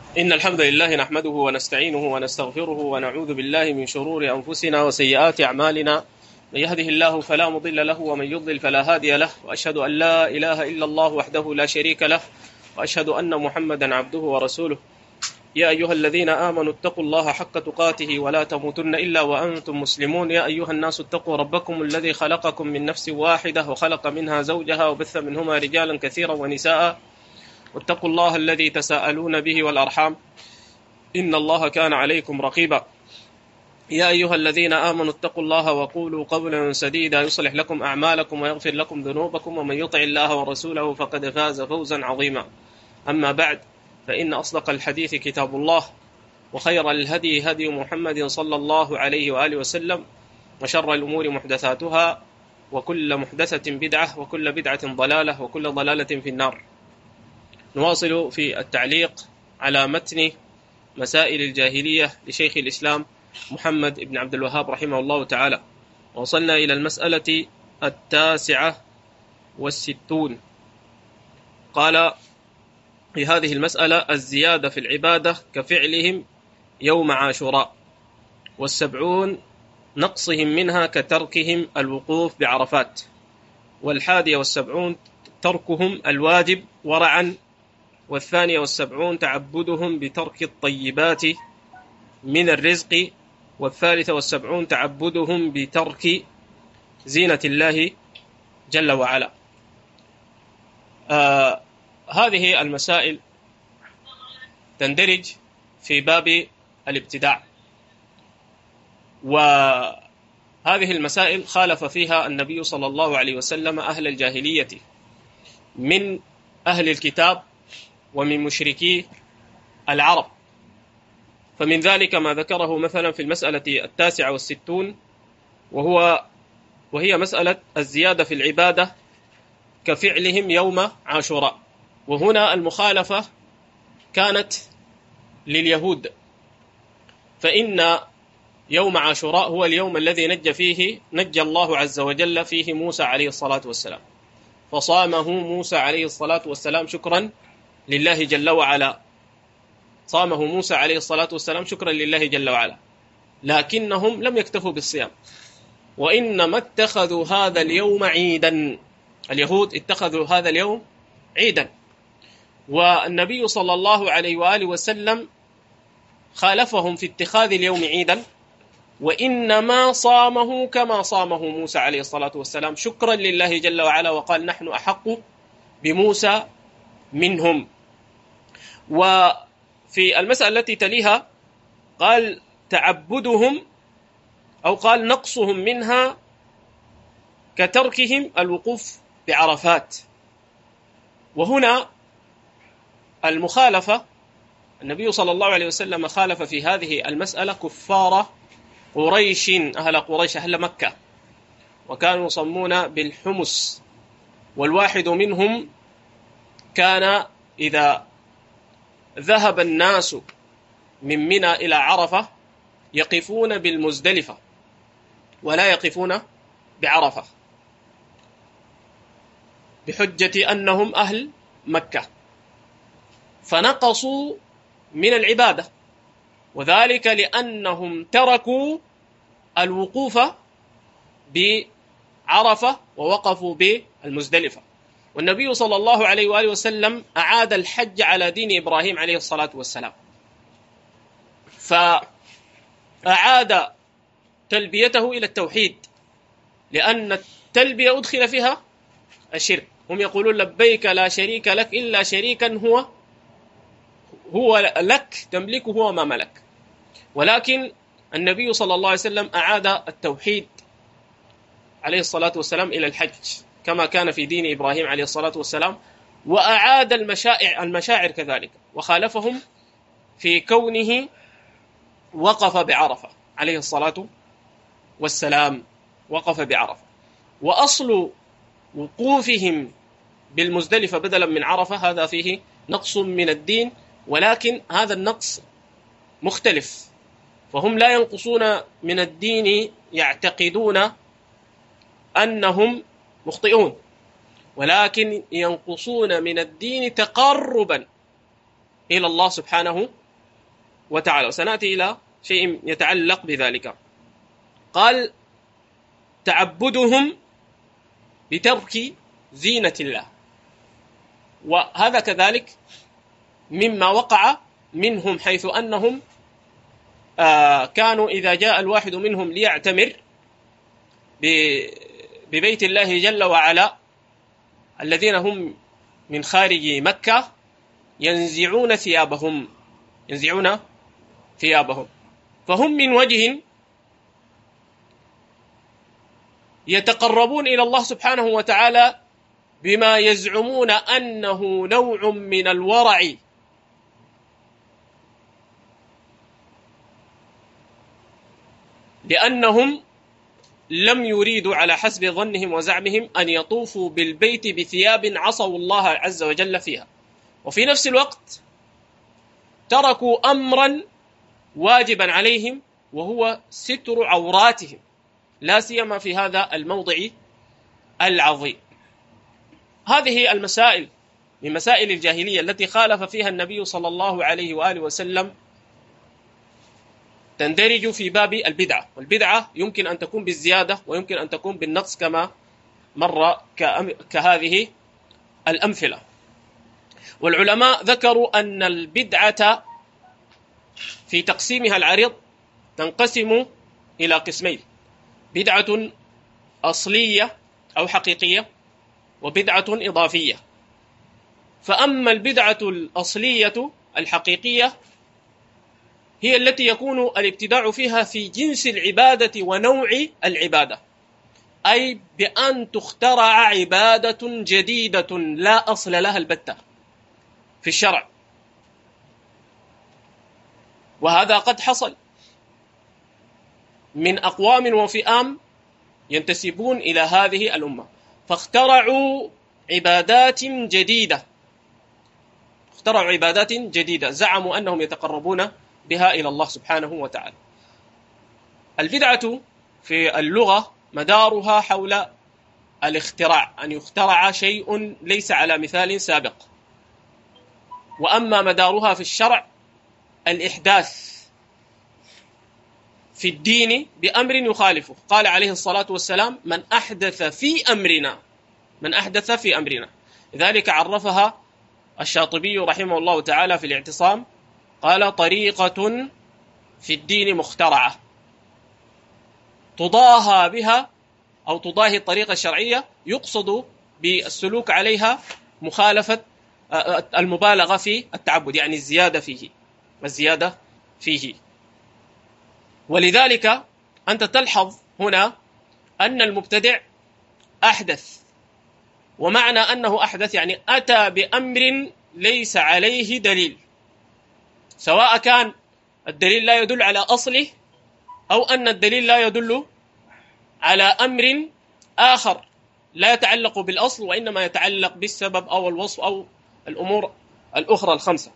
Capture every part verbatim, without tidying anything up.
إن الحمد لله نحمده ونستعينه ونستغفره ونعوذ بالله من شرور أنفسنا وسيئات أعمالنا. من يهده الله فلا مضل له ومن يضلل فلا هادي له، وأشهد أن لا إله إلا الله وحده لا شريك له، وأشهد أن محمدا عبده ورسوله. يا أيها الذين آمنوا اتقوا الله حق تقاته ولا تموتن إلا وأنتم مسلمون. يا أيها الناس اتقوا ربكم الذي خلقكم من نفس واحدة وخلق منها زوجها وبث منهما رجالا كثيرا ونساء، واتقوا الله الذي تساءلون به والأرحام إن الله كان عليكم رقيبا. يا أيها الذين آمنوا اتقوا الله وقولوا قولا سديدا يصلح لكم أعمالكم ويغفر لكم ذنوبكم، ومن يطع الله ورسوله فقد فاز فوزا عظيما. أما بعد، فإن أصدق الحديث كتاب الله، وخير الهدي هدي محمد صلى الله عليه وآله وسلم، وشر الأمور محدثاتها، وكل محدثة بدعة، وكل بدعة ضلالة، وكل ضلالة في النار. نواصل في التعليق على متن مسائل الجاهلية لشيخ الإسلام محمد بن عبد الوهاب رحمه الله تعالى، وصلنا إلى المسألة التاسعة والستون. قال في هذه المسألة: الزيادة في العبادة كفعلهم يوم عاشوراء، والسبعون نقصهم منها كتركهم الوقوف بعرفات، والحادية والسبعون تركهم الواجب ورعا، والثانية والسبعون تعبدهم بترك الطيبات من الرزق، والثالثة والسبعون تعبدهم بترك زينة الله جل وعلا. آه هذه المسائل تندرج في باب الابتداع، وهذه المسائل خالف فيها النبي صلى الله عليه وسلم أهل الجاهلية من أهل الكتاب ومن مشركي العرب. فمن ذلك ما ذكره مثلا في المسألة التاسعة والستون، وهو وهي مسألة الزيادة في العبادة كفعلهم يوم عاشوراء. وهنا المخالفة كانت لليهود، فإن يوم عاشوراء هو اليوم الذي نجى فيه نجى الله عز وجل فيه موسى عليه الصلاة والسلام، فصامه موسى عليه الصلاة والسلام شكرا لله جل وعلا. صامه موسى عليه الصلاة والسلام شكرا لله جل وعلا، لكنهم لم يكتفوا بالصيام، وإنما اتخذوا هذا اليوم عيدا. اليهود اتخذوا هذا اليوم عيدا، والنبي صلى الله عليه وآله وسلم خالفهم في اتخاذ اليوم عيدا، وإنما صامه كما صامه موسى عليه الصلاة والسلام شكرا لله جل وعلا، وقال: نحن أحق بموسى منهم. وفي المسألة التي تليها قال: تعبدهم أو قال نقصهم منها كتركهم الوقوف بعرفات. وهنا المخالفة، النبي صلى الله عليه وسلم خالف في هذه المسألة كفار قريش، أهل قريش، أهل مكة، وكانوا يصمون بالحمص، والواحد منهم كان إذا ذهب الناس من منى إلى عرفة يقفون بالمزدلفة ولا يقفون بعرفة، بحجة أنهم أهل مكة، فنقصوا من العبادة، وذلك لأنهم تركوا الوقوف بعرفة ووقفوا بالمزدلفة. والنبي صلى الله عليه وآله وسلم أعاد الحج على دين إبراهيم عليه الصلاة والسلام، فأعاد تلبيته إلى التوحيد، لأن التلبية أدخل فيها الشرك. هم يقولون: لبيك لا شريك لك إلا شريكا هو هو لك تملكه وما ملك. ولكن النبي صلى الله عليه وسلم أعاد التوحيد عليه الصلاة والسلام إلى الحج كما كان في دين إبراهيم عليه الصلاة والسلام، وأعاد المشاعر, المشاعر كذلك، وخالفهم في كونه وقف بعرفة عليه الصلاة والسلام، وقف بعرفة. وأصل وقوفهم بالمزدلفة بدلا من عرفة هذا فيه نقص من الدين، ولكن هذا النقص مختلف، فهم لا ينقصون من الدين يعتقدون أنهم مخطئون، ولكن ينقصون من الدين تقربا إلى الله سبحانه وتعالى، وسنأتي إلى شيء يتعلق بذلك. قال: تعبدهم بترك زينة الله، وهذا كذلك مما وقع منهم، حيث أنهم آه كانوا إذا جاء الواحد منهم ليعتمر ببيت الله جل وعلا الذين هم من خارج مكة ينزعون ثيابهم ينزعون ثيابهم فهم من وجه يتقربون إلى الله سبحانه وتعالى بما يزعمون أنه نوع من الورع، لأنهم لم يريدوا على حسب ظنهم وزعمهم أن يطوفوا بالبيت بثياب عصوا الله عز وجل فيها، وفي نفس الوقت تركوا أمرا واجبا عليهم وهو ستر عوراتهم، لا سيما في هذا الموضع العظيم. هذه المسائل من مسائل الجاهلية التي خالف فيها النبي صلى الله عليه وآله وسلم تندرج في باب البدعة، والبدعة يمكن أن تكون بالزيادة ويمكن أن تكون بالنقص كما مر كهذه الأمثلة. والعلماء ذكروا أن البدعة في تقسيمها العريض تنقسم إلى قسمين: بدعة أصلية أو حقيقية، وبدعة إضافية. فأما البدعة الأصلية الحقيقية هي التي يكون الابتداع فيها في جنس العبادة ونوع العبادة، أي بأن تخترع عبادة جديدة لا أصل لها البتة في الشرع، وهذا قد حصل من أقوام وفئام ينتسبون إلى هذه الأمة، فاخترعوا عبادات جديدة اخترعوا عبادات جديدة زعموا أنهم يتقربون بها إلى الله سبحانه وتعالى. البدعة في اللغة مدارها حول الاختراع، أن يخترع شيء ليس على مثال سابق. وأما مدارها في الشرع الإحداث في الدين بأمر يخالفه. قال عليه الصلاة والسلام: من أحدث في أمرنا من أحدث في أمرنا لذلك عرفها الشاطبي رحمه الله تعالى في الاعتصام، قال: طريقة في الدين مخترعة تضاهى بها أو تضاهي الطريقة الشرعية، يقصد بالسلوك عليها مخالفة المبالغة في التعبد، يعني الزيادة فيه الزيادة فيه. ولذلك أنت تلحظ هنا أن المبتدع أحدث، ومعنى أنه أحدث يعني أتى بأمر ليس عليه دليل، سواء كان الدليل لا يدل على أصله أو أن الدليل لا يدل على أمر آخر لا يتعلق بالأصل وإنما يتعلق بالسبب أو الوصف أو الأمور الأخرى الخمسة.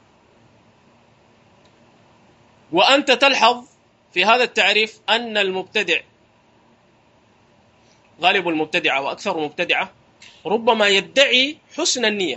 وأنت تلحظ في هذا التعريف أن المبتدع غالب المبتدعة وأكثر المبتدعة ربما يدعي حسن النية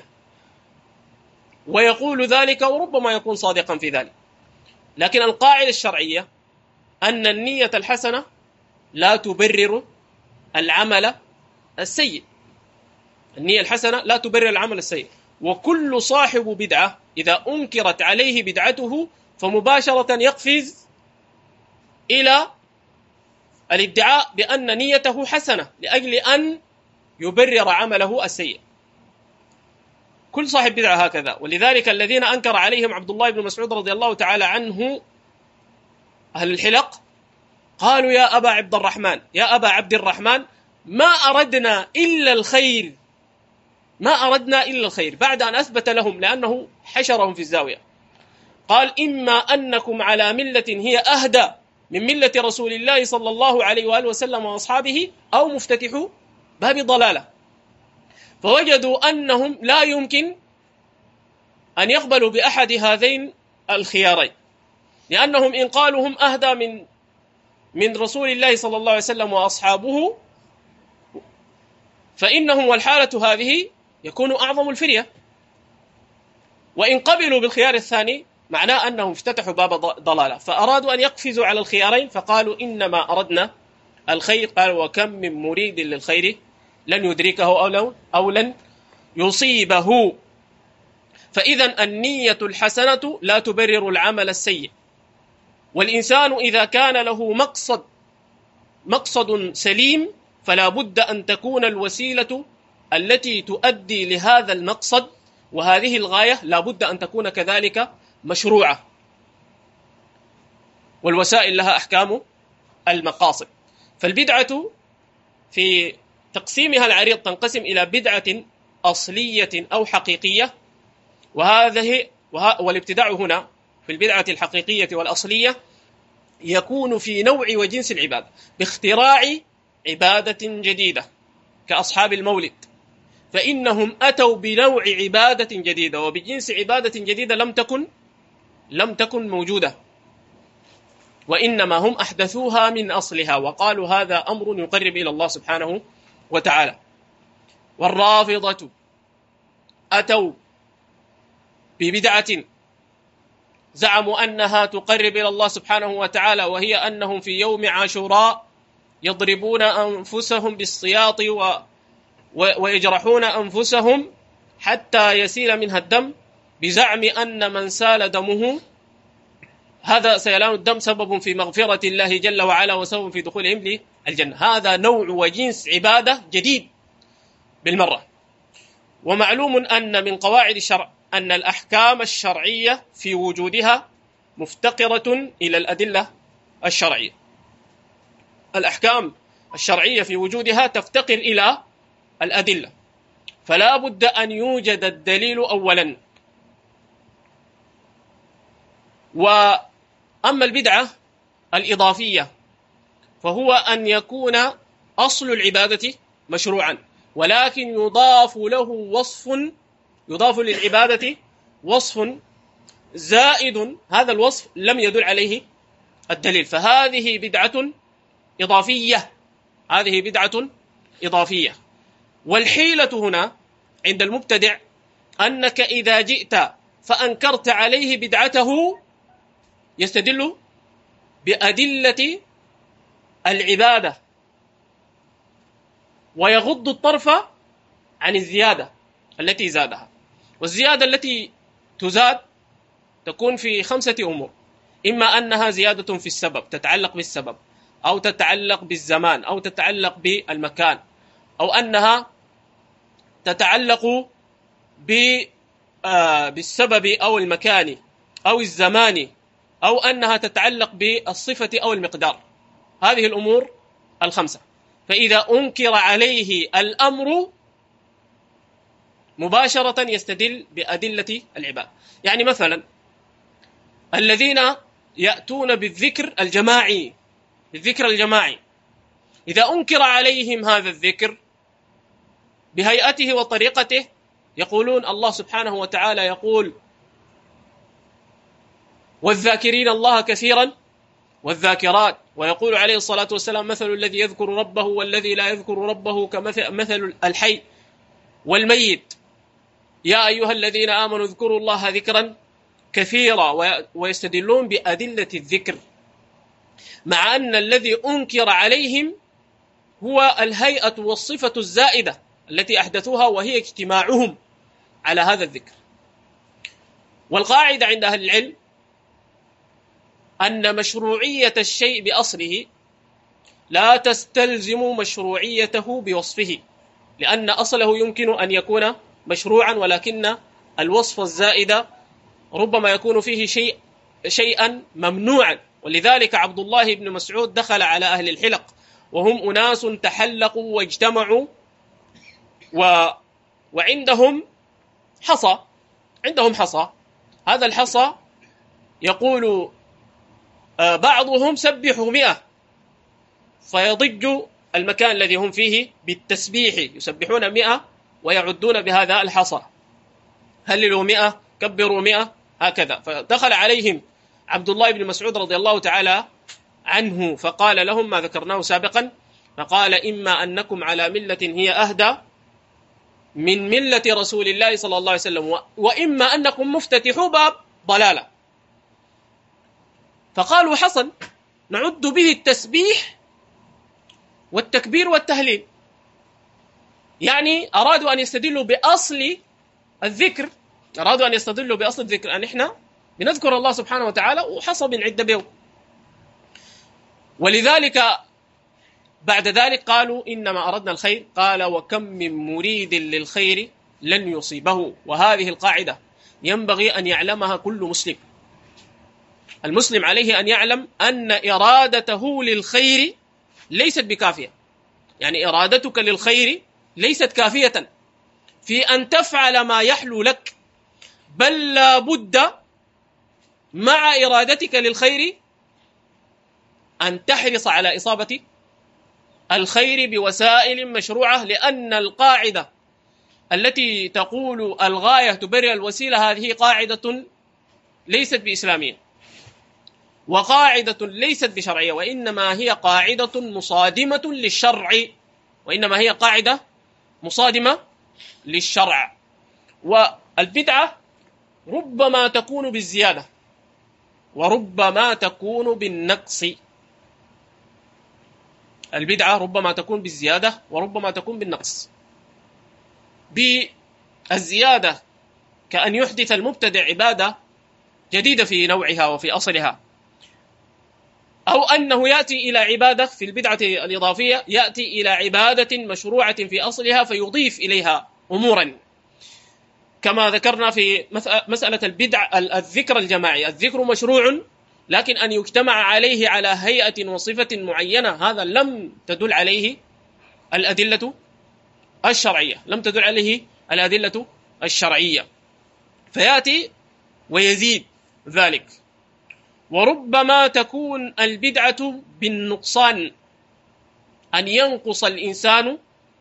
ويقول ذلك، وربما يكون صادقا في ذلك، لكن القاعدة الشرعية أن النية الحسنة لا تبرر العمل السيء. النية الحسنة لا تبرر العمل السيء، وكل صاحب بدعة إذا أنكرت عليه بدعته فمباشرة يقفز إلى الادعاء بأن نيته حسنة لأجل أن يبرر عمله السيء. كل صاحب بدعة هكذا. ولذلك الذين أنكر عليهم عبد الله بن مسعود رضي الله تعالى عنه أهل الحلق قالوا: يا أبا عبد الرحمن يا أبا عبد الرحمن ما أردنا إلا الخير ما أردنا إلا الخير بعد أن أثبت لهم، لأنه حشرهم في الزاوية، قال: إما أنكم على ملة هي أهدى من ملة رسول الله صلى الله عليه وآله وسلم وأصحابه، أو مفتتحوا باب ضلالة. فوجدوا أنهم لا يمكن أن يقبلوا بأحد هذين الخيارين، لأنهم إن قالوا هم أهدى من من رسول الله صلى الله عليه وسلم وأصحابه فإنهم والحالة هذه يكون أعظم الفرية، وإن قبلوا بالخيار الثاني معناه أنهم افتتحوا باب ضلالة، فأرادوا أن يقفزوا على الخيارين فقالوا إنما أردنا الخير. قال وكم من مريد للخير لن يدركه أو, لو أو لن يصيبه. فإذا النية الحسنة لا تبرر العمل السيء، والإنسان إذا كان له مقصد مقصد سليم فلا بد أن تكون الوسيلة التي تؤدي لهذا المقصد وهذه الغاية لا بد أن تكون كذلك مشروعة، والوسائل لها أحكام المقاصد. فالبدعة في تقسيمها العريض تنقسم إلى بدعة أصلية أو حقيقية، وهذه والابتداع هنا في البدعة الحقيقية والأصلية يكون في نوع وجنس العبادة باختراع عبادة جديدة كأصحاب المولد، فإنهم أتوا بنوع عبادة جديدة وبجنس عبادة جديدة لم تكن لم تكن موجودة، وإنما هم أحدثوها من أصلها وقالوا هذا أمر يقرب إلى الله سبحانه وتعالى. والرافضة أتوا ببدعة زعموا أنها تقرب إلى الله سبحانه وتعالى، وهي أنهم في يوم عاشوراء يضربون أنفسهم بالسياط و... و... ويجرحون أنفسهم حتى يسيل منها الدم، بزعم أن من سال دمه هذا سيلان الدم سبب في مغفرة الله جل وعلا وسبب في دخولهم للجنة. هذا نوع وجنس عبادة جديد بالمرة. ومعلوم أن من قواعد الشرع أن الأحكام الشرعية في وجودها مفتقرة إلى الأدلة الشرعية. الأحكام الشرعية في وجودها تفتقر إلى الأدلة، فلا بد أن يوجد الدليل أولا. وأما البدعة الإضافية فهو أن يكون أصل العبادة مشروعا، ولكن يضاف له وصف يضاف للعبادة وصف زائد، هذا الوصف لم يدل عليه الدليل، فهذه بدعة إضافية هذه بدعة إضافية. والحيلة هنا عند المبتدع أنك إذا جئت فأنكرت عليه بدعته يستدل بأدلة العبادة ويغض الطرف عن الزيادة التي زادها. والزيادة التي تزاد تكون في خمسة أمور: إما أنها زيادة في السبب تتعلق بالسبب، أو تتعلق بالزمان، أو تتعلق بالمكان، أو أنها تتعلق بالسبب أو المكان أو الزمان، أو أنها تتعلق بالصفة أو المقدار. هذه الأمور الخمسة. فإذا أنكر عليه الأمر مباشرة يستدل بأدلة العبادة. يعني مثلا الذين يأتون بالذكر الجماعي بالذكر الجماعي إذا أنكر عليهم هذا الذكر بهيئته وطريقته يقولون الله سبحانه وتعالى يقول والذاكرين الله كثيرا والذاكرات، ويقول عليه الصلاة والسلام مثل الذي يذكر ربه والذي لا يذكر ربه كمثل الحي والميت، يا أيها الذين آمنوا اذكروا الله ذكرا كثيرا، ويستدلون بأدلة الذكر، مع أن الذي أنكر عليهم هو الهيئة والصفة الزائدة التي أحدثوها وهي اجتماعهم على هذا الذكر. والقاعدة عند أهل العلم أن مشروعية الشيء بأصله لا تستلزم مشروعيته بوصفه، لأن أصله يمكن أن يكون مشروعا ولكن الوصف الزائد ربما يكون فيه شيء شيئا ممنوعا. ولذلك عبد الله بن مسعود دخل على أهل الحلق وهم أناس تحلقوا واجتمعوا و... وعندهم حصى عندهم حصى هذا الحصى يقول بعضهم سبحوا مئة فيضج المكان الذي هم فيه بالتسبيح، يسبحون مئة ويعدون بهذا الحصى، هللوا مئة كبروا مئة هكذا. فدخل عليهم عبد الله بن مسعود رضي الله تعالى عنه فقال لهم ما ذكرناه سابقا، فقال إما أنكم على ملة هي أهدى من ملة رسول الله صلى الله عليه وسلم، وإما أنكم مفتتحوا باب ضلالة. فقالوا حصل نعد به التسبيح والتكبير والتهليل، يعني أرادوا أن يستدلوا بأصل الذكر، أرادوا أن يستدلوا بأصل الذكر أن إحنا بنذكر الله سبحانه وتعالى وحصل بنعد به. ولذلك بعد ذلك قالوا إنما أردنا الخير، قال وكم من مريد للخير لن يصيبه. وهذه القاعدة ينبغي أن يعلمها كل مسلم. المسلم عليه أن يعلم أن إرادته للخير ليست بكافية، يعني إرادتك للخير ليست كافية في أن تفعل ما يحلو لك، بل لا بد مع إرادتك للخير أن تحرص على إصابة الخير بوسائل مشروعة، لأن القاعدة التي تقول الغاية تبرر الوسيلة هذه قاعدة ليست بإسلامية، وقاعدة ليست بشرعية، وإنما هي قاعدة مصادمة للشرع، وإنما هي قاعدة مصادمة للشرع. والبدعة ربما تكون بالزيادة وربما تكون بالنقص. البدعة ربما تكون بالزيادة وربما تكون بالنقص. بالزيادة كأن يحدث المبتدع عبادة جديدة في نوعها وفي أصلها، أو أنه يأتي إلى عبادة في البدعة الإضافية، يأتي إلى عبادة مشروعة في أصلها فيضيف إليها أمورا، كما ذكرنا في مسألة البدع الذكر الجماعي. الذكر مشروع، لكن أن يجتمع عليه على هيئة وصفة معينة هذا لم تدل عليه الأدلة الشرعية، لم تدل عليه الأدلة الشرعية، فيأتي ويزيد ذلك. وربما تكون البدعة بالنقصان، أن ينقص الإنسان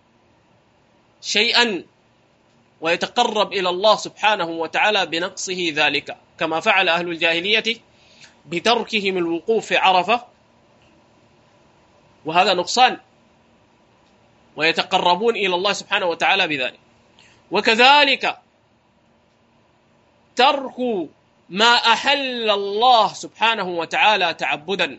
شيئا ويتقرب إلى الله سبحانه وتعالى بنقصه ذلك، كما فعل أهل الجاهلية بتركهم الوقوف في عرفة، وهذا نقصان، ويتقربون إلى الله سبحانه وتعالى بذلك. وكذلك ترك ما أحل الله سبحانه وتعالى تعبدا،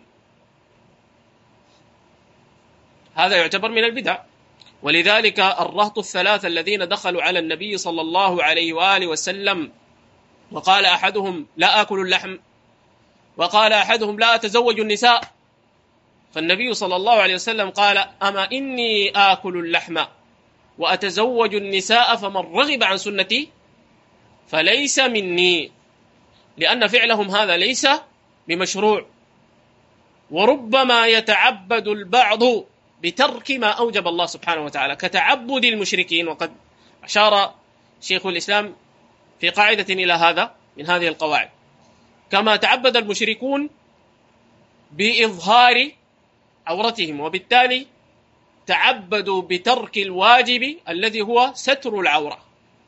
هذا يعتبر من البدع. ولذلك الرهط الثلاثة الذين دخلوا على النبي صلى الله عليه وآله وسلم، وقال أحدهم لا آكل اللحم، وقال أحدهم لا أتزوج النساء، فالنبي صلى الله عليه وسلم قال أما إني آكل اللحم وأتزوج النساء فمن رغب عن سنتي فليس مني، لأن فعلهم هذا ليس بمشروع. وربما يتعبد البعض بترك ما أوجب الله سبحانه وتعالى كتعبد المشركين، وقد أشار شيخ الإسلام في قاعدة إلى هذا من هذه القواعد، كما تعبد المشركون بإظهار عورتهم، وبالتالي تعبدوا بترك الواجب الذي هو ستر العورة،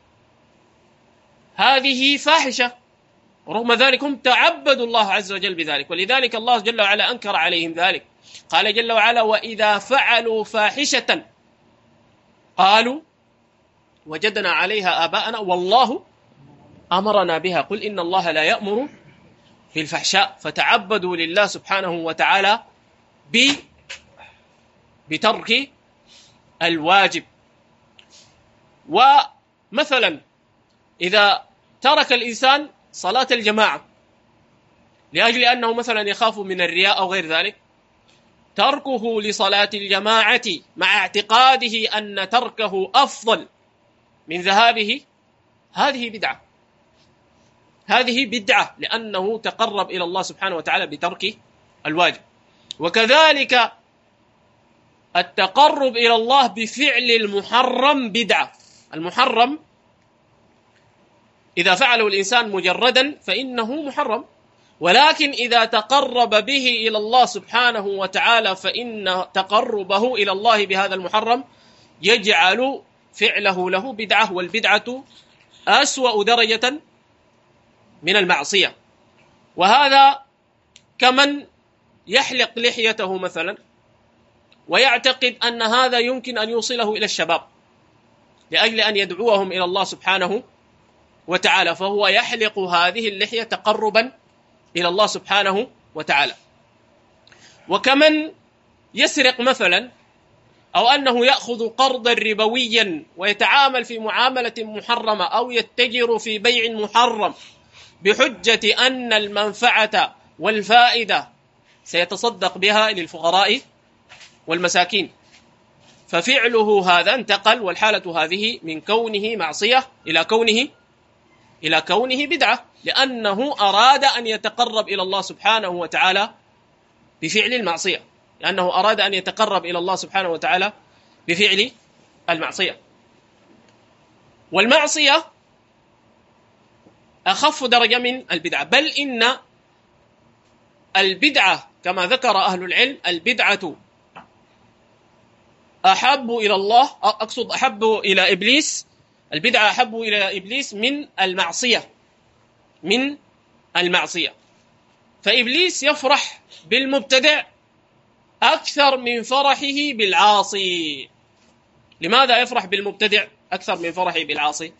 هذه فاحشة، ورغم ذلك هم تعبدوا الله عز وجل بذلك. ولذلك الله جل وعلا أنكر عليهم ذلك، قال جل وعلا وإذا فعلوا فاحشة قالوا وجدنا عليها آباءنا والله أمرنا بها قل إن الله لا يأمر بالفحشاء. فتعبدوا لله سبحانه وتعالى بترك الواجب. ومثلا إذا ترك الإنسان صلاة الجماعة لأجل أنه مثلا يخاف من الرياء أو غير ذلك، تركه لصلاة الجماعة مع اعتقاده أن تركه أفضل من ذهابه، هذه بدعة، هذه بدعة لأنه تقرب إلى الله سبحانه وتعالى بترك الواجب. وكذلك التقرب إلى الله بفعل المحرم بدعة. المحرم إذا فعله الإنسان مجردا فإنه محرم، ولكن إذا تقرب به إلى الله سبحانه وتعالى فإن تقربه إلى الله بهذا المحرم يجعل فعله له بدعة، والبدعة أسوأ درجة من المعصية. وهذا كمن يحلق لحيته مثلا ويعتقد أن هذا يمكن أن يوصله إلى الشباب لأجل أن يدعوهم إلى الله سبحانه وتعالى، فهو يحلق هذه اللحية تقربا إلى الله سبحانه وتعالى. وكمن يسرق مثلا، أو أنه يأخذ قرضا ربويا ويتعامل في معاملة محرمة، أو يتجر في بيع محرم بحجة أن المنفعة والفائدة سيتصدق بها للفقراء والمساكين، ففعله هذا انتقل، والحالة هذه من كونه معصية إلى كونه إلى كونه بدعة، لأنه أراد أن يتقرب إلى الله سبحانه وتعالى بفعل المعصية، لأنه أراد أن يتقرب إلى الله سبحانه وتعالى بفعل المعصية. والمعصية أخف درجة من البدعة، بل إن البدعة كما ذكر أهل العلم، البدعة أحب إلى الله، أقصد أحب إلى إبليس، البدعة أحب إلى إبليس من المعصية من المعصية. فإبليس يفرح بالمبتدع أكثر من فرحه بالعاصي. لماذا يفرح بالمبتدع أكثر من فرحه بالعاصي؟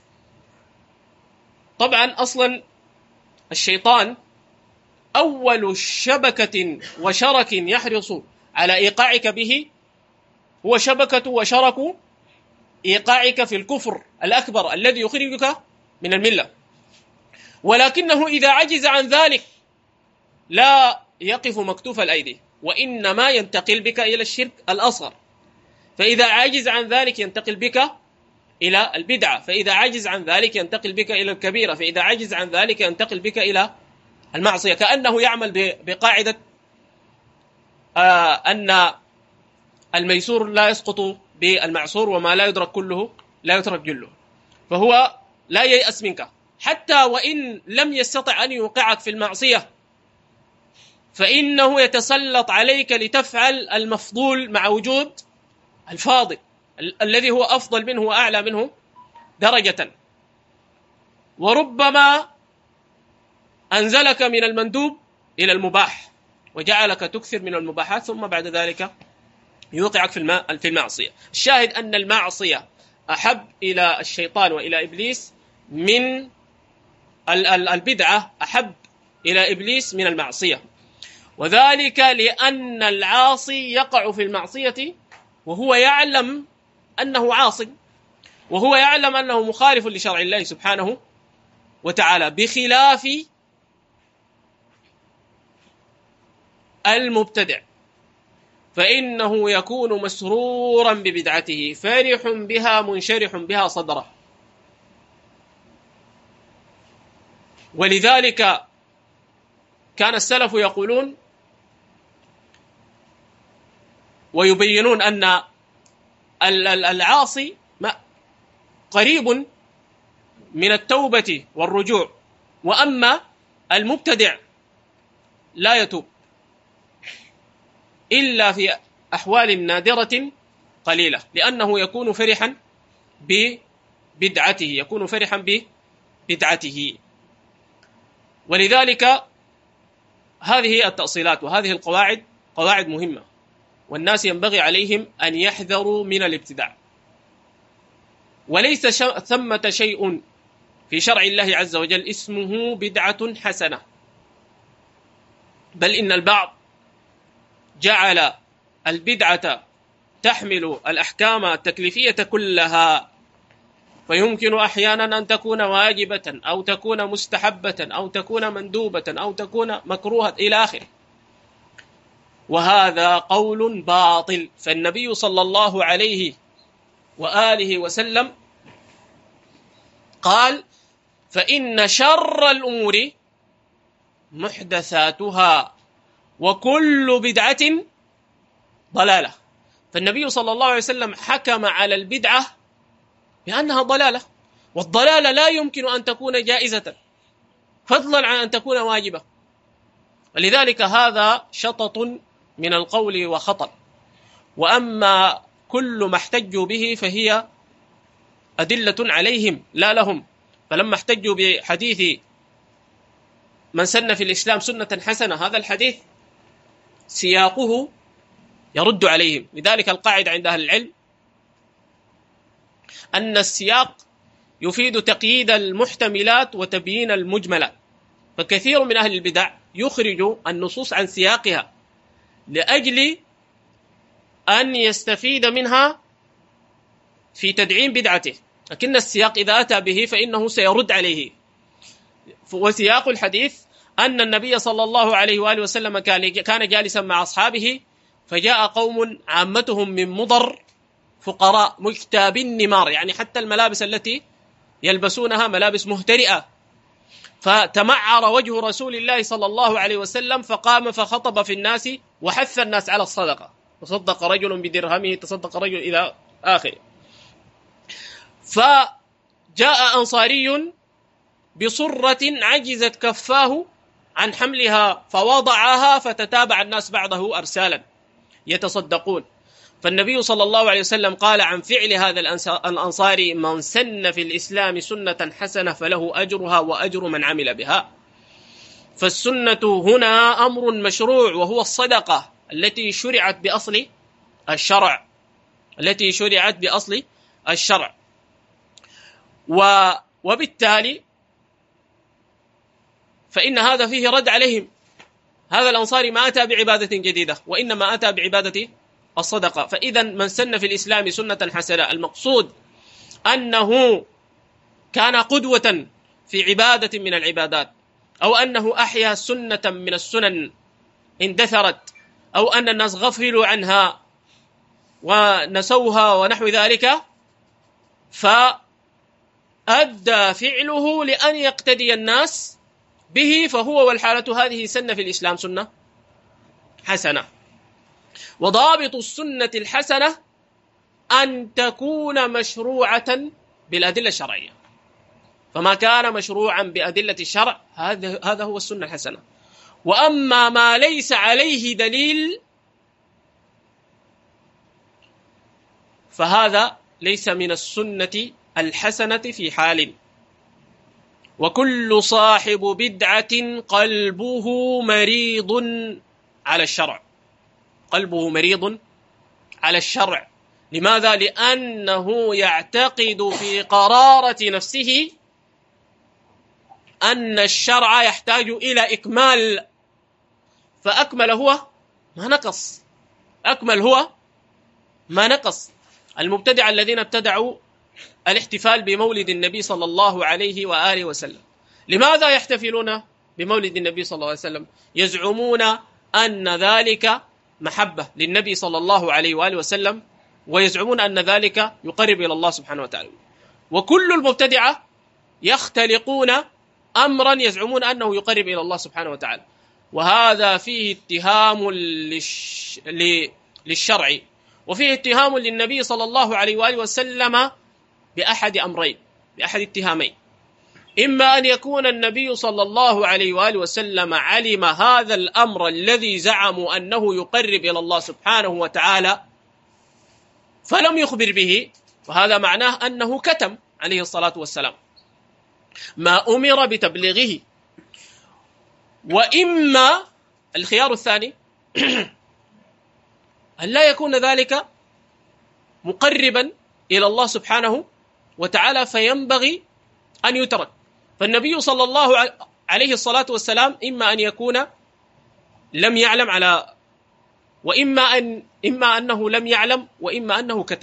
طبعا أصلا الشيطان أول شبكة وشرك يحرص على إيقاعك به هو شبكة وشرك إيقاعك في الكفر الأكبر الذي يخرجك من الملة، ولكنه إذا عجز عن ذلك لا يقف مكتوف الأيدي، وإنما ينتقل بك إلى الشرك الأصغر. فإذا عجز عن ذلك ينتقل بك إلى البدعة، فإذا عجز عن ذلك ينتقل بك إلى الكبيرة، فإذا عجز عن ذلك ينتقل بك إلى المعصية، كأنه يعمل بقاعدة آه أن الميسور لا يسقط بالمعصور، وما لا يدرك كله لا يترك جله. فهو لا ييأس منك حتى وإن لم يستطع أن يوقعك في المعصية، فإنه يتسلط عليك لتفعل المفضول مع وجود الفاضل ال- الذي هو أفضل منه وأعلى منه درجة. وربما أنزلك من المندوب إلى المباح وجعلك تكثر من المباحات، ثم بعد ذلك يوقعك في في المعصية. الشاهد أن المعصية أحب إلى الشيطان وإلى إبليس من البدعة، أحب إلى إبليس من المعصية، وذلك لأن العاصي يقع في المعصية وهو يعلم أنه عاص، وهو يعلم أنه مخالف لشرع الله سبحانه وتعالى، بخلاف المبتدع، فإنه يكون مسرورا ببدعته فرح بها منشرح بها صدره. ولذلك كان السلف يقولون ويبينون أن العاصي قريب من التوبة والرجوع، وأما المبتدع لا يتوب إلا في أحوال نادرة قليلة، لأنه يكون فرحا ببدعته يكون فرحا ببدعته. ولذلك هذه التأصيلات وهذه القواعد قواعد مهمة، والناس ينبغي عليهم أن يحذروا من الابتداع. وليس ثمة شيء في شرع الله عز وجل اسمه بدعة حسنة، بل إن البعض جعل البدعة تحمل الأحكام التكليفية كلها، فيمكن أحيانا أن تكون واجبة أو تكون مستحبة أو تكون مندوبة أو تكون مكروهة إلى آخره، وهذا قول باطل. فالنبي صلى الله عليه وآله وسلم قال: فإن شر الأمور محدثاتها وكل بدعة ضلالة. فالنبي صلى الله عليه وسلم حكم على البدعة بأنها ضلالة، والضلالة لا يمكن أن تكون جائزة فضلا عن أن تكون واجبة. ولذلك هذا شطط من القول وخطأ. وأما كل ما احتجوا به فهي أدلة عليهم لا لهم. فلما احتجوا بحديث من سن في الإسلام سنة حسنة، هذا الحديث سياقه يرد عليهم. لذلك القاعدة عند أهل العلم أن السياق يفيد تقييد المحتملات وتبيين المجملات. فكثير من أهل البدع يخرج النصوص عن سياقها لأجل أن يستفيد منها في تدعيم بدعته، لكن السياق إذا أتى به فإنه سيرد عليه. وسياق الحديث أن النبي صلى الله عليه وآله وسلم كان جالسا مع أصحابه، فجاء قوم عامتهم من مضر فقراء مكتاب النمار، يعني حتى الملابس التي يلبسونها ملابس مهترئة، فتمعر وجه رسول الله صلى الله عليه وسلم فقام فخطب في الناس وحث الناس على الصدقة، تصدق رجل بدرهمه، تصدق رجل إلى آخره. فجاء أنصاري بصرة عجزت كفاه عن حملها فوضعها، فتتابع الناس بعده أرسالا يتصدقون. فالنبي صلى الله عليه وسلم قال عن فعل هذا الأنصاري: من سن في الإسلام سنة حسنة فله أجرها وأجر من عمل بها. فالسنة هنا أمر مشروع، وهو الصدقة التي شرعت بأصل الشرع التي شرعت بأصل الشرع وبالتالي فإن هذا فيه رد عليهم. هذا الأنصاري ما أتى بعبادة جديدة، وإنما أتى بعبادة الصدقة. فإذا من سن في الإسلام سنة حسنة، المقصود أنه كان قدوة في عبادة من العبادات، أو أنه أحيا سنة من السنن اندثرت، أو أن الناس غفلوا عنها ونسوها ونحو ذلك، فأدى فعله لأن يقتدي الناس به، فهو والحالة هذه سنة في الإسلام سنة حسنة. وضابط السنة الحسنة أن تكون مشروعة بالأدلة الشرعية، فما كان مشروعا بأدلة الشرع هذا هذا هو السنة الحسنة. وأما ما ليس عليه دليل فهذا ليس من السنة الحسنة في حال. وكل صاحب بدعة قلبه مريض على الشرع قلبه مريض على الشرع. لماذا؟ لأنه يعتقد في قرارة نفسه أن الشرع يحتاج إلى إكمال، فأكمل هو ما نقص أكمل هو ما نقص. المبتدع الذين ابتدعوا الاحتفال بمولد النبي صلى الله عليه وآله وسلم، لماذا يحتفلون بمولد النبي صلى الله عليه وسلم؟ يزعمون أن ذلك محبة للنبي صلى الله عليه وآله وسلم، ويزعمون أن ذلك يقرب إلى الله سبحانه وتعالى. وكل المبتدعة يختلقون أمرا يزعمون أنه يقرب إلى الله سبحانه وتعالى، وهذا فيه اتهام للش... للشرع، وفيه اتهام للنبي صلى الله عليه وآله وسلم بأحد أمرين بأحد اتهامين: إما أن يكون النبي صلى الله عليه وآله وسلم علم هذا الأمر الذي زعموا أنه يقرب إلى الله سبحانه وتعالى فلم يخبر به، وهذا معناه أنه كتم عليه الصلاة والسلام ما أمر بتبليغه. وإما الخيار الثاني أن لا يكون ذلك مقربا إلى الله سبحانه وتعالى فينبغي أن يترك. فالنبي صلى الله عليه الصلاة والسلام إما أن يكون لم يعلم على وإما أن إما أنه لم يعلم وإما أنه كتم،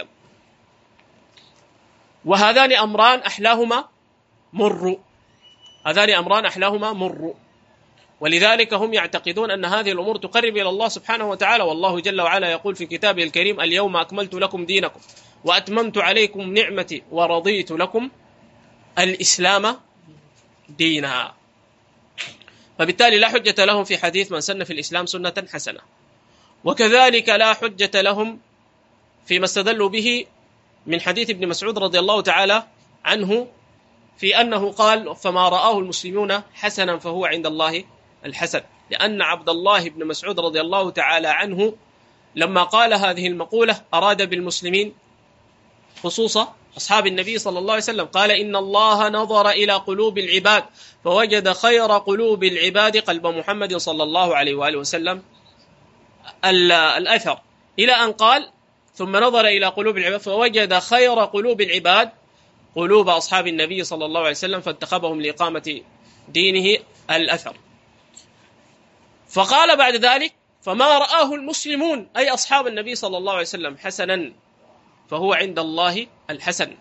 وهذان أمران أحلاهما مر هذان أمران أحلاهما مر ولذلك هم يعتقدون أن هذه الأمور تقرب إلى الله سبحانه وتعالى. والله جل وعلا يقول في كتابه الكريم: اليوم أكملت لكم دينكم وأتممت عليكم نعمتي ورضيت لكم الإسلام دينا. فبالتالي لا حجة لهم في حديث من سن في الإسلام سنة حسنة، وكذلك لا حجة لهم فيما استدلوا به من حديث ابن مسعود رضي الله تعالى عنه في أنه قال: فما رآه المسلمون حسنا فهو عند الله الحسن. لأن عبد الله بن مسعود رضي الله تعالى عنه لما قال هذه المقولة أراد بالمسلمين خصوصا أصحاب النبي صلى الله عليه وسلم، قال: إن الله نظر إلى قلوب العباد فوجد خير قلوب العباد قلب محمد صلى الله عليه وآله وسلم الأثر، إلى أن قال: ثم نظر إلى قلوب العباد فوجد خير قلوب العباد قلوب أصحاب النبي صلى الله عليه وسلم فانتخبهم لإقامة دينه الأثر. فقال بعد ذلك: فما رآه المسلمون أي أصحاب النبي صلى الله عليه وسلم حسنا فهو عند الله الحسن.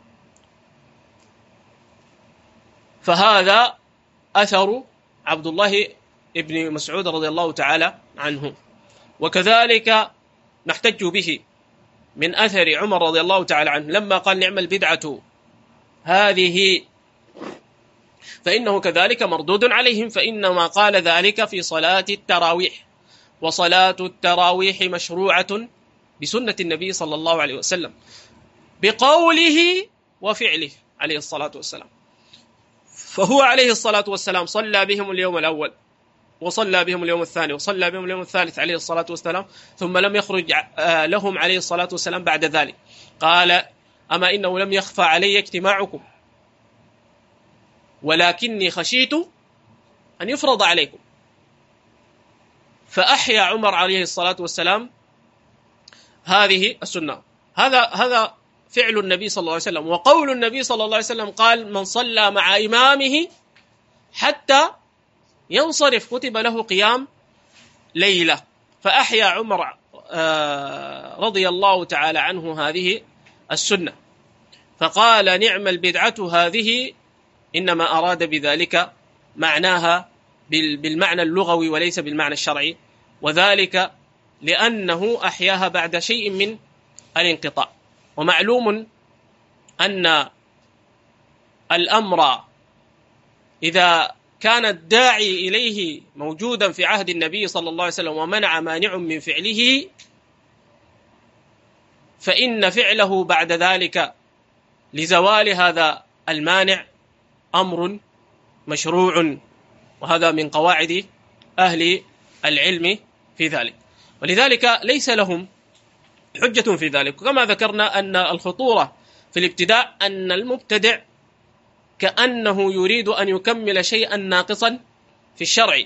فهذا أثر عبد الله ابن مسعود رضي الله تعالى عنه. وكذلك نحتج به من أثر عمر رضي الله تعالى عنه لما قال: نعم البدعة هذه، فإنه كذلك مردود عليهم، فإنما قال ذلك في صلاة التراويح، وصلاة التراويح مشروعة بسنة النبي صلى الله عليه وسلم بقوله وفعله عليه الصلاة والسلام. فهو عليه الصلاة والسلام صلى بهم اليوم الأول، وصلى بهم اليوم الثاني، وصلى بهم اليوم الثالث عليه الصلاة والسلام، ثم لم يخرج لهم عليه الصلاة والسلام بعد ذلك. قال: أما إنه لم يخفى علي اجتماعكم ولكني خشيت أن يفرض عليكم. فأحيا عمر عليه الصلاة والسلام هذه السنة. هذا هذا فعل النبي صلى الله عليه وسلم. وقول النبي صلى الله عليه وسلم قال: من صلى مع إمامه حتى ينصرف كتب له قيام ليلة. فأحيا عمر رضي الله تعالى عنه هذه السنة، فقال: نعم البدعة هذه، إنما أراد بذلك معناها بالمعنى اللغوي وليس بالمعنى الشرعي، وذلك لأنه أحياها بعد شيء من الانقطاع. ومعلوم أن الأمر إذا كان الداعي إليه موجودا في عهد النبي صلى الله عليه وسلم ومنع مانع من فعله، فإن فعله بعد ذلك لزوال هذا المانع أمر مشروع، وهذا من قواعد أهل العلم في ذلك. ولذلك ليس لهم حجة في ذلك. كما ذكرنا أن الخطورة في الابتداع أن المبتدع كأنه يريد أن يكمل شيئا ناقصا في الشرع،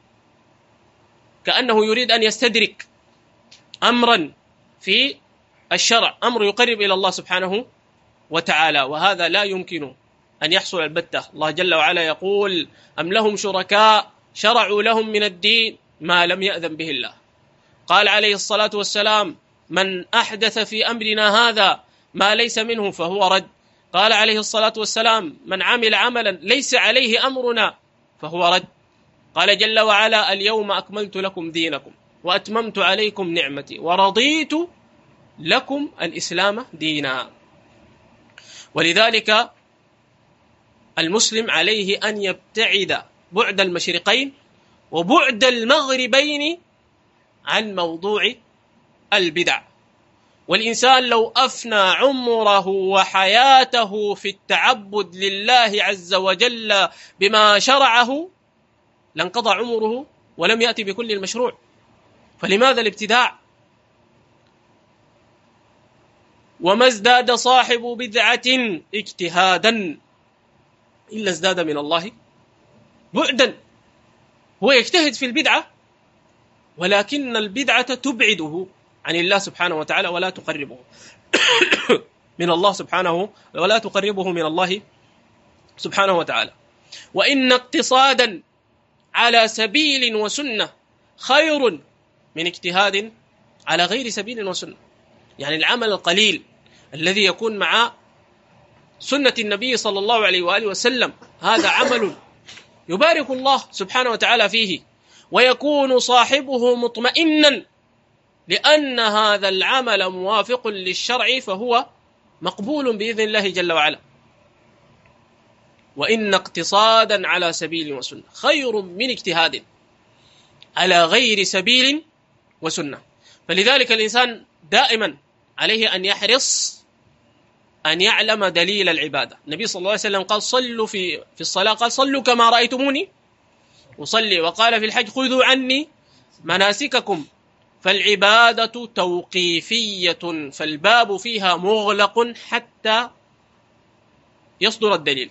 كأنه يريد أن يستدرك أمرا في الشرع، أمر يقرب إلى الله سبحانه وتعالى، وهذا لا يمكن أن يحصل البتة. الله جل وعلا يقول: أم لهم شركاء شرعوا لهم من الدين ما لم يأذن به الله. قال عليه الصلاة والسلام: من أحدث في أمرنا هذا ما ليس منه فهو رد. قال عليه الصلاة والسلام: من عمل عملا ليس عليه أمرنا فهو رد. قال جل وعلا: اليوم أكملت لكم دينكم وأتممت عليكم نعمتي ورضيت لكم الإسلام دينا. ولذلك المسلم عليه أن يبتعد بعد المشرقين وبعد المغربين عن موضوع البدع. والإنسان لو أفنى عمره وحياته في التعبد لله عز وجل بما شرعه لانقضى عمره ولم يأتي بكل المشروع. فلماذا الابتداع؟ وما ازداد صاحب بدعة اجتهادا إلا ازداد من الله بعدا. هو يجتهد في البدعة، ولكن البدعة تبعده عن الله سبحانه وتعالى ولا تقربه من الله سبحانه ولا تقربه من الله سبحانه وتعالى. وإن اقتصادا على سبيل وسنة خير من اجتهاد على غير سبيل وسنة. يعني العمل القليل الذي يكون مع سنة النبي صلى الله عليه وآله وسلم هذا عمل يبارك الله سبحانه وتعالى فيه، ويكون صاحبه مطمئنا لأن هذا العمل موافق للشرع فهو مقبول بإذن الله جل وعلا. وإن اقتصادا على سبيل وسنة خير من اجتهاد على غير سبيل وسنة. فلذلك الإنسان دائما عليه أن يحرص أن يعلم دليل العبادة. النبي صلى الله عليه وسلم قال: صلوا في في الصلاة، قال: صلوا كما رأيتموني أصلي. وقال في الحج: خذوا عني مناسككم. فالعبادة توقيفية، فالباب فيها مغلق حتى يصدر الدليل،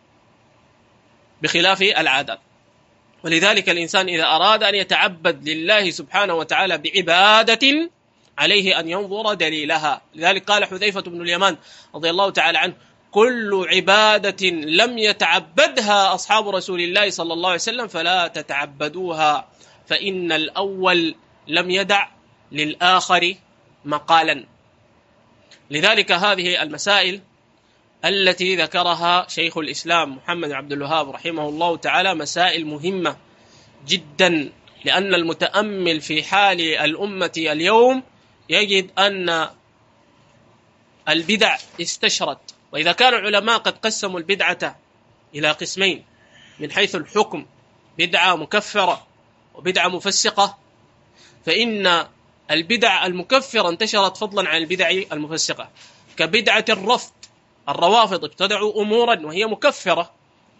بخلاف العادات. ولذلك الإنسان إذا أراد أن يتعبد لله سبحانه وتعالى بعبادة عليه أن ينظر دليلها. لذلك قال حذيفة بن اليمان رضي الله تعالى عنه: كل عبادة لم يتعبدها أصحاب رسول الله صلى الله عليه وسلم فلا تتعبدوها، فإن الأول لم يدع للآخر مقالا. لذلك هذه المسائل التي ذكرها شيخ الإسلام محمد عبد الوهاب رحمه الله تعالى مسائل مهمة جدا، لأن المتأمل في حال الأمة اليوم يجد أن البدع استشرت. وإذا كان العلماء قد قسموا البدعة إلى قسمين من حيث الحكم، بدعة مكفرة وبدعة مفسقة، فإن البدع المكفرة انتشرت فضلا عن البدع المفسقة، كبدعة الرفض. الروافض ابتدعوا أمورا وهي مكفرة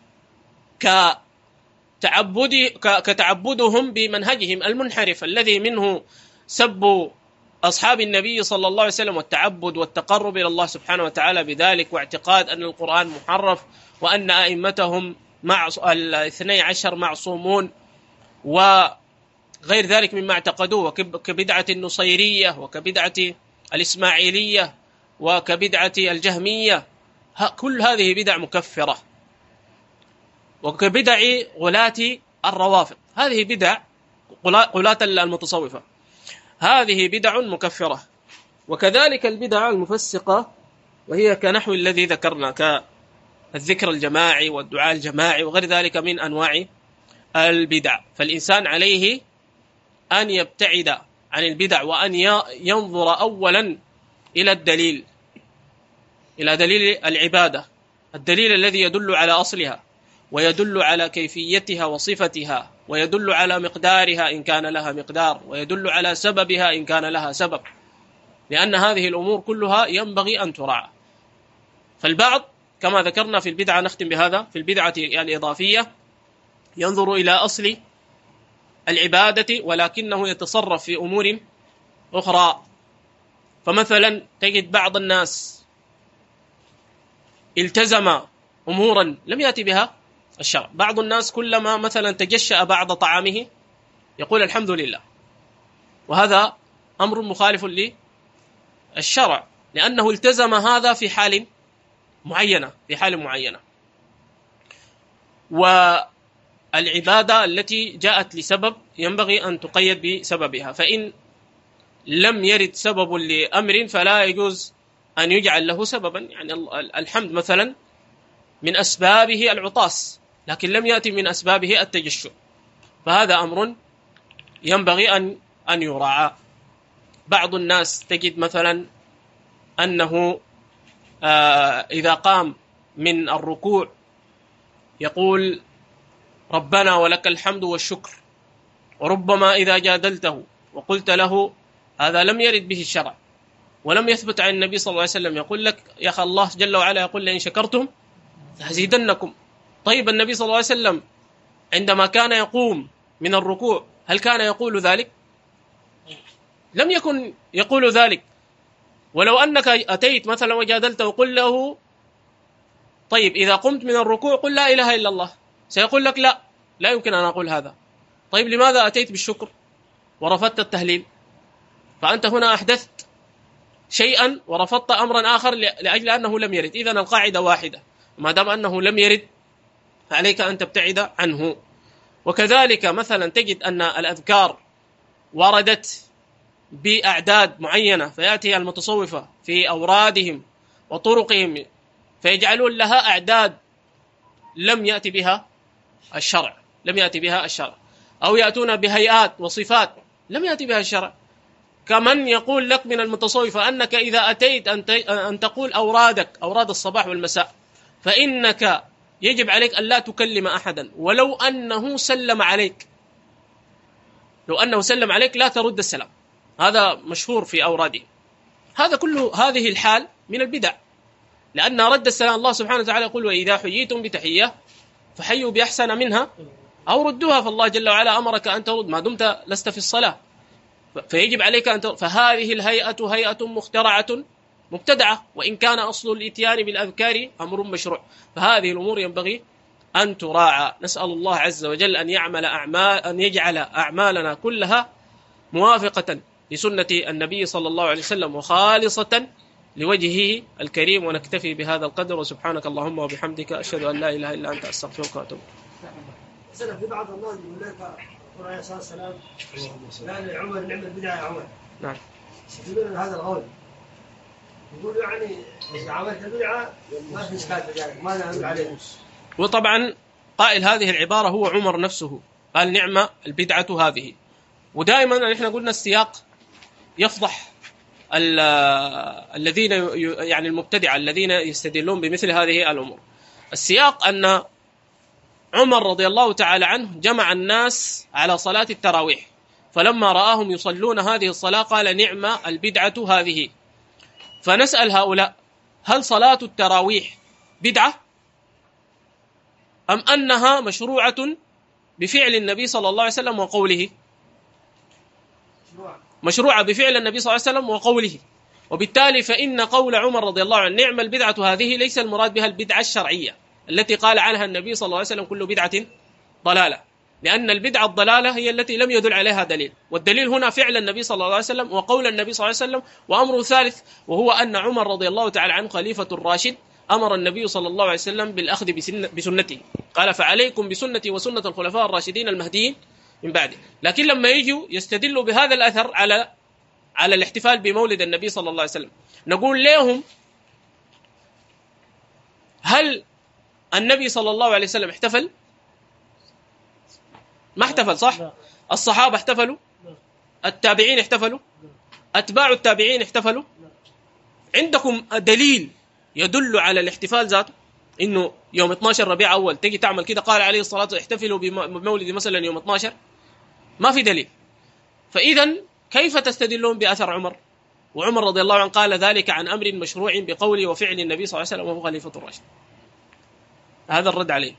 كتعبد كتعبدهم بمنهجهم المنحرف الذي منه سب أصحاب النبي صلى الله عليه وسلم، والتعبد والتقرب إلى الله سبحانه وتعالى بذلك، واعتقاد أن القرآن محرف وأن أئمتهم مع الاثني عشر معصومون وغير ذلك مما اعتقدوه، كبدعة النصيرية وكبدعة الإسماعيلية وكبدعة الجهمية. كل هذه بدع مكفرة. وكبدع غلاة الروافض، هذه بدع غلاة المتصوفة، هذه بدع مكفرة. وكذلك البدع المفسقة وهي كنحو الذي ذكرنا، كالذكر الجماعي والدعاء الجماعي وغير ذلك من أنواع البدع. فالإنسان عليه أن يبتعد عن البدع وأن ينظر أولا إلى الدليل، إلى دليل العبادة، الدليل الذي يدل على أصلها ويدل على كيفيتها وصفتها ويدل على مقدارها إن كان لها مقدار ويدل على سببها إن كان لها سبب، لأن هذه الأمور كلها ينبغي أن تراعى. فالبعض كما ذكرنا في البدعة، نختم بهذا، في البدعة الإضافية ينظر إلى أصل العبادة ولكنه يتصرف في أمور أخرى. فمثلا تجد بعض الناس التزم أمورا لم يأتي بها الشرع. بعض الناس كلما مثلا تجشأ بعض طعامه يقول الحمد لله، وهذا أمر مخالف للشرع، لأنه التزم هذا في حال معينة في حال معينة. والعبادة التي جاءت لسبب ينبغي أن تقيد بسببها، فإن لم يرد سبب لأمر فلا يجوز أن يجعل له سببا. يعني الحمد مثلا من أسبابه العطاس، لكن لم يأتي من أسبابه التجشؤ، فهذا أمر ينبغي أن أن يراعى. بعض الناس تجد مثلا أنه آه إذا قام من الركوع يقول ربنا ولك الحمد والشكر، وربما إذا جادلته وقلت له هذا لم يرد به الشرع ولم يثبت عن النبي صلى الله عليه وسلم، يقول لك يا أخي الله جل وعلا يقول لئن شكرتم لأزيدنكم. طيب النبي صلى الله عليه وسلم عندما كان يقوم من الركوع هل كان يقول ذلك؟ لم يكن يقول ذلك. ولو أنك أتيت مثلا وجادلته وقل له طيب إذا قمت من الركوع قل لا إله إلا الله، سيقول لك لا لا يمكن أن أقول هذا. طيب لماذا أتيت بالشكر ورفضت التهليل؟ فأنت هنا أحدثت شيئا ورفضت أمرا آخر لأجل أنه لم يرد. إذن القاعدة واحدة، ما دام أنه لم يرد عليك أن تبتعد عنه. وكذلك مثلا تجد أن الأذكار وردت بأعداد معينة، فيأتي المتصوفة في أورادهم وطرقهم فيجعلون لها أعداد لم يأتي بها الشرع لم يأتي بها الشرع أو يأتون بهيئات وصفات لم يأتي بها الشرع. كمن يقول لك من المتصوفة أنك إذا أتيت أن تقول أورادك أوراد الصباح والمساء فإنك يجب عليك أن لا تكلم أحدا ولو أنه سلم عليك، لو أنه سلم عليك لا ترد السلام، هذا مشهور في أوراده. هذا كله هذه الحال من البدع، لأن رد السلام الله سبحانه وتعالى يقول وإذا حييتم بتحية فحيوا بأحسن منها أو ردوها، فالله جل وعلا أمرك أن ترد ما دمت لست في الصلاة، فيجب عليك أن ترد. فهذه الهيئة هيئة مخترعة مبتدعة، وإن كان أصل الإتيان بالأذكار أمر مشروع، فهذه الأمور ينبغي أن تراعى. نسأل الله عز وجل أن يعمل أعمال أن يجعل أعمالنا كلها موافقة لسنة النبي صلى الله عليه وسلم وخالصة لوجهه الكريم. ونكتفي بهذا القدر، وسبحانك اللهم وبحمدك أشهد أن لا إله إلا أنت أستغفرك وأتوب إليك. الرسول عليه الصلاة والسلام قال عمر نعم البدعة يا عمر. نعم. يقولون هذا القول. يقولوا يعني إذا عملت بدعة ما في إشكال في ذلك، ما نقول عليه. وطبعا قائل هذه العبارة هو عمر نفسه، قال نعمة البدعة هذه. ودائما احنا قلنا السياق يفضح الذين يعني المبتدعة الذين يستدلون بمثل هذه الأمور. السياق أن عمر رضي الله تعالى عنه جمع الناس على صلاة التراويح، فلما رآهم يصلون هذه الصلاة قال نعم البدعة هذه. فنسأل هؤلاء هل صلاة التراويح بدعة أم أنها مشروعة بفعل النبي صلى الله عليه وسلم وقوله؟ مشروعة بفعل النبي صلى الله عليه وسلم وقوله. وبالتالي فإن قول عمر رضي الله عنه نعم البدعة هذه ليس المراد بها البدعة الشرعية التي قال عنها النبي صلى الله عليه وسلم كل بدعة ضلالة، لأن البدعة الضلالة هي التي لم يدل عليها دليل، والدليل هنا فعل النبي صلى الله عليه وسلم وقول النبي صلى الله عليه وسلم. وأمر ثالث وهو أن عمر رضي الله تعالى عنه خليفة الراشد أمر النبي صلى الله عليه وسلم بالأخذ بسنته، قال فعليكم بسنتي وسنة الخلفاء الراشدين المهديين من بعده. لكن لما يجوا يستدلوا بهذا الأثر على على الاحتفال بمولد النبي صلى الله عليه وسلم، نقول لهم هل النبي صلى الله عليه وسلم احتفل؟ ما احتفل، صح؟ الصحابة احتفلوا؟ التابعين احتفلوا؟ أتباع التابعين احتفلوا؟ عندكم دليل يدل على الاحتفال ذاته؟ إنه يوم اثني عشر ربيع أول تجي تعمل كده قال عليه الصلاة والسلام احتفلوا بمولد مثلا يوم اثني عشر؟ ما في دليل. فإذا كيف تستدلون بأثر عمر؟ وعمر رضي الله عنه قال ذلك عن أمر مشروع بقول وفعل النبي صلى الله عليه وسلم وهو خليفة الراشد. هذا الرد عليه.